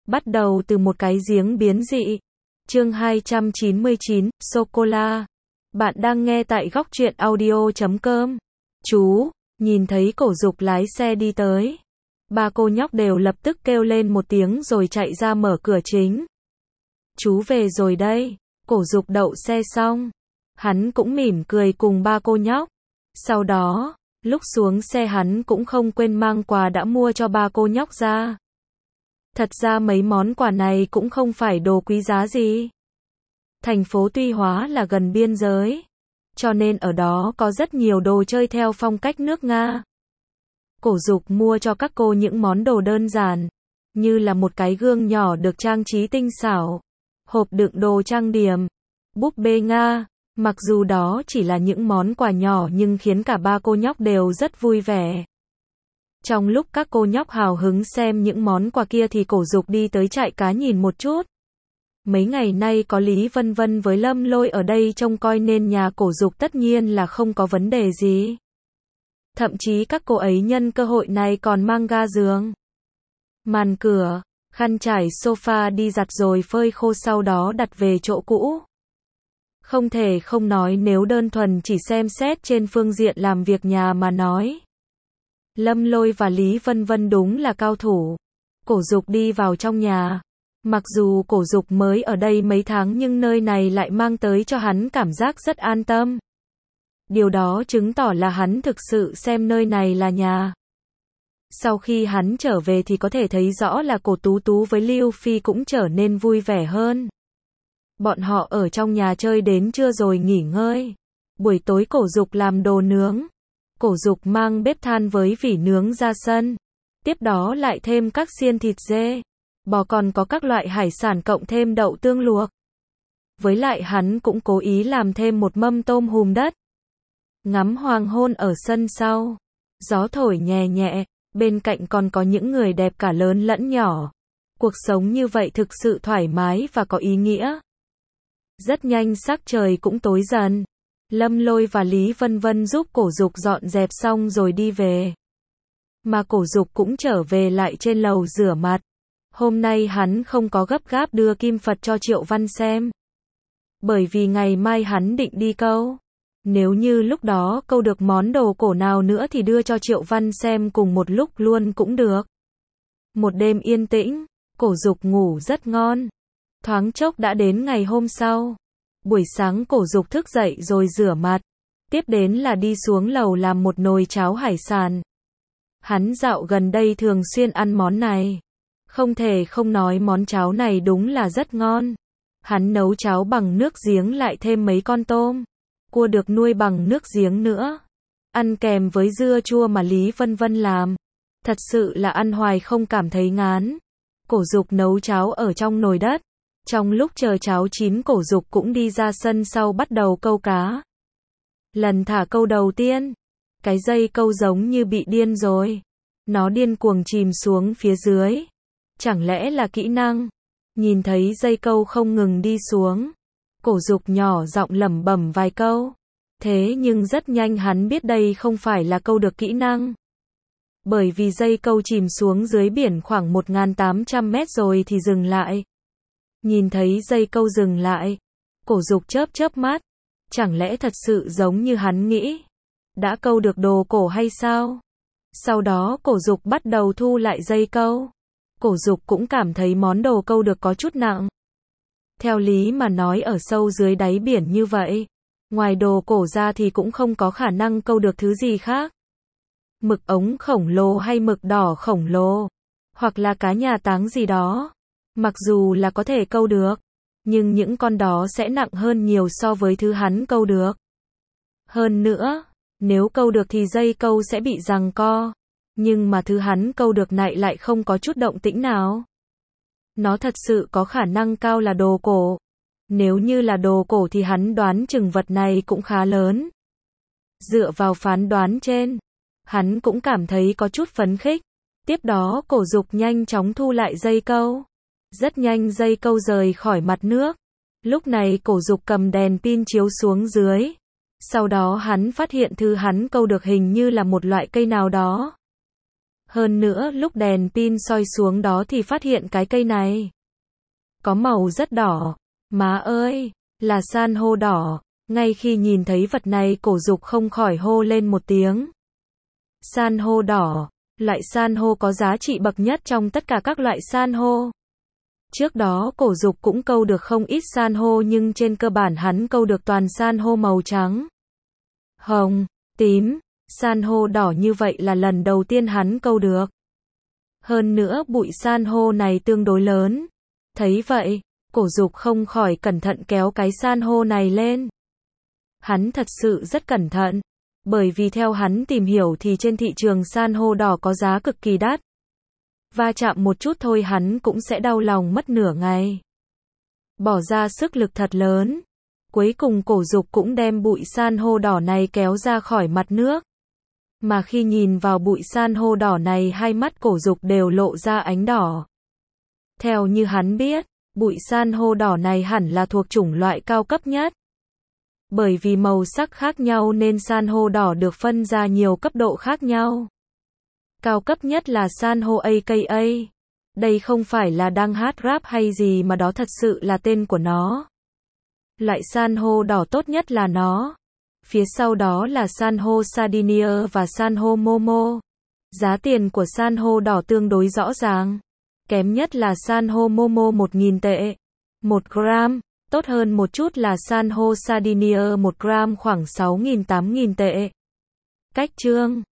Bắt đầu từ một cái giếng biến dị. Chương 299, Sô-cô-la. Bạn đang nghe tại góc truyện audio.com. Chú, nhìn thấy Cổ Dục lái xe đi tới. Ba cô nhóc đều lập tức kêu lên một tiếng rồi chạy ra mở cửa chính. Chú về rồi đây. Cổ Dục đậu xe xong. Hắn cũng mỉm cười cùng ba cô nhóc. Sau đó, lúc xuống xe hắn cũng không quên mang quà đã mua cho ba cô nhóc ra. Thật ra mấy món quà này cũng không phải đồ quý giá gì. Thành phố Tuy Hóa là gần biên giới, cho nên ở đó có rất nhiều đồ chơi theo phong cách nước Nga. Cổ Dục mua cho các cô những món đồ đơn giản, như là một cái gương nhỏ được trang trí tinh xảo, hộp đựng đồ trang điểm, búp bê Nga. Mặc dù đó chỉ là những món quà nhỏ nhưng khiến cả ba cô nhóc đều rất vui vẻ. Trong lúc các cô nhóc hào hứng xem những món quà kia thì Cổ Dục đi tới trại cá nhìn một chút. Mấy ngày nay có Lý Vân Vân với Lâm Lôi ở đây trông coi nên nhà Cổ Dục tất nhiên là không có vấn đề gì. Thậm chí các cô ấy nhân cơ hội này còn mang ga giường, màn cửa, khăn trải sofa đi giặt rồi phơi khô sau đó đặt về chỗ cũ. Không thể không nói nếu đơn thuần chỉ xem xét trên phương diện làm việc nhà mà nói, Lâm Lôi và Lý Vân Vân đúng là cao thủ. Cổ Dục đi vào trong nhà. Mặc dù Cổ Dục mới ở đây mấy tháng nhưng nơi này lại mang tới cho hắn cảm giác rất an tâm. Điều đó chứng tỏ là hắn thực sự xem nơi này là nhà. Sau khi hắn trở về thì có thể thấy rõ là Cổ Tú Tú với Lưu Phi cũng trở nên vui vẻ hơn. Bọn họ ở trong nhà chơi đến trưa rồi nghỉ ngơi. Buổi tối Cổ Dục làm đồ nướng. Cổ Dục mang bếp than với vỉ nướng ra sân. Tiếp đó lại thêm các xiên thịt dê, bò còn có các loại hải sản cộng thêm đậu tương luộc. Với lại hắn cũng cố ý làm thêm một mâm tôm hùm đất. Ngắm hoàng hôn ở sân sau. Gió thổi nhẹ nhẹ, bên cạnh còn có những người đẹp cả lớn lẫn nhỏ. Cuộc sống như vậy thực sự thoải mái và có ý nghĩa. Rất nhanh sắc trời cũng tối dần. Lâm Lôi và Lý Vân Vân giúp Cổ Dục dọn dẹp xong rồi đi về. Mà Cổ Dục cũng trở về lại trên lầu rửa mặt. Hôm nay hắn không có gấp gáp đưa kim Phật cho Triệu Văn xem. Bởi vì ngày mai hắn định đi câu. Nếu như lúc đó câu được món đồ cổ nào nữa thì đưa cho Triệu Văn xem cùng một lúc luôn cũng được. Một đêm yên tĩnh, Cổ Dục ngủ rất ngon. Thoáng chốc đã đến ngày hôm sau. Buổi sáng Cổ Dục thức dậy rồi rửa mặt. Tiếp đến là đi xuống lầu làm một nồi cháo hải sản. Hắn dạo gần đây thường xuyên ăn món này. Không thể không nói món cháo này đúng là rất ngon. Hắn nấu cháo bằng nước giếng lại thêm mấy con tôm, cua được nuôi bằng nước giếng nữa. Ăn kèm với dưa chua mà Lý Vân Vân làm. Thật sự là ăn hoài không cảm thấy ngán. Cổ Dục nấu cháo ở trong nồi đất. Trong lúc chờ cháo chín Cổ Dục cũng đi ra sân sau bắt đầu câu cá. Lần thả câu đầu tiên, cái dây câu giống như bị điên rồi. Nó điên cuồng chìm xuống phía dưới. Chẳng lẽ là kỹ năng? Nhìn thấy dây câu không ngừng đi xuống, Cổ Dục nhỏ giọng lẩm bẩm vài câu. Thế nhưng rất nhanh hắn biết đây không phải là câu được kỹ năng. Bởi vì dây câu chìm xuống dưới biển khoảng 1.800 mét rồi thì dừng lại. Nhìn thấy dây câu dừng lại, Cổ Dục chớp chớp mắt. Chẳng lẽ thật sự giống như hắn nghĩ? Đã câu được đồ cổ hay sao? Sau đó Cổ Dục bắt đầu thu lại dây câu. Cổ Dục cũng cảm thấy món đồ câu được có chút nặng. Theo lý mà nói ở sâu dưới đáy biển như vậy, ngoài đồ cổ ra thì cũng không có khả năng câu được thứ gì khác. Mực ống khổng lồ hay mực đỏ khổng lồ, hoặc là cá nhà táng gì đó. Mặc dù là có thể câu được, nhưng những con đó sẽ nặng hơn nhiều so với thứ hắn câu được. Hơn nữa, nếu câu được thì dây câu sẽ bị giằng co. Nhưng mà thứ hắn câu được này lại không có chút động tĩnh nào. Nó thật sự có khả năng cao là đồ cổ. Nếu như là đồ cổ thì hắn đoán chừng vật này cũng khá lớn. Dựa vào phán đoán trên, hắn cũng cảm thấy có chút phấn khích. Tiếp đó Cổ Dục nhanh chóng thu lại dây câu. Rất nhanh dây câu rời khỏi mặt nước. Lúc này Cổ Dục cầm đèn pin chiếu xuống dưới. Sau đó hắn phát hiện thứ hắn câu được hình như là một loại cây nào đó. Hơn nữa lúc đèn pin soi xuống đó thì phát hiện cái cây này có màu rất đỏ. Má ơi, là san hô đỏ. Ngay khi nhìn thấy vật này Cổ Dục không khỏi hô lên một tiếng. San hô đỏ, loại san hô có giá trị bậc nhất trong tất cả các loại san hô. Trước đó Cổ Dục cũng câu được không ít san hô nhưng trên cơ bản hắn câu được toàn san hô màu trắng, hồng, tím, san hô đỏ như vậy là lần đầu tiên hắn câu được. Hơn nữa bụi san hô này tương đối lớn. Thấy vậy, Cổ Dục không khỏi cẩn thận kéo cái san hô này lên. Hắn thật sự rất cẩn thận, bởi vì theo hắn tìm hiểu thì trên thị trường san hô đỏ có giá cực kỳ đắt. Va chạm một chút thôi hắn cũng sẽ đau lòng mất nửa ngày. Bỏ ra sức lực thật lớn. Cuối cùng Cổ Dục cũng đem bụi san hô đỏ này kéo ra khỏi mặt nước. Mà khi nhìn vào bụi san hô đỏ này hai mắt Cổ Dục đều lộ ra ánh đỏ. Theo như hắn biết, bụi san hô đỏ này hẳn là thuộc chủng loại cao cấp nhất. Bởi vì màu sắc khác nhau nên san hô đỏ được phân ra nhiều cấp độ khác nhau. Cao cấp nhất là san hô AKA. Đây không phải là đang hát rap hay gì mà đó thật sự là tên của nó. Loại san hô đỏ tốt nhất là nó. Phía sau đó là san hô Sardinia và san hô Momo. Giá tiền của san hô đỏ tương đối rõ ràng. Kém nhất là san hô Momo 1.000 tệ 1 gram. Tốt hơn một chút là san hô Sardinia 1 gram khoảng 6.000-8.000 tệ. Cách chương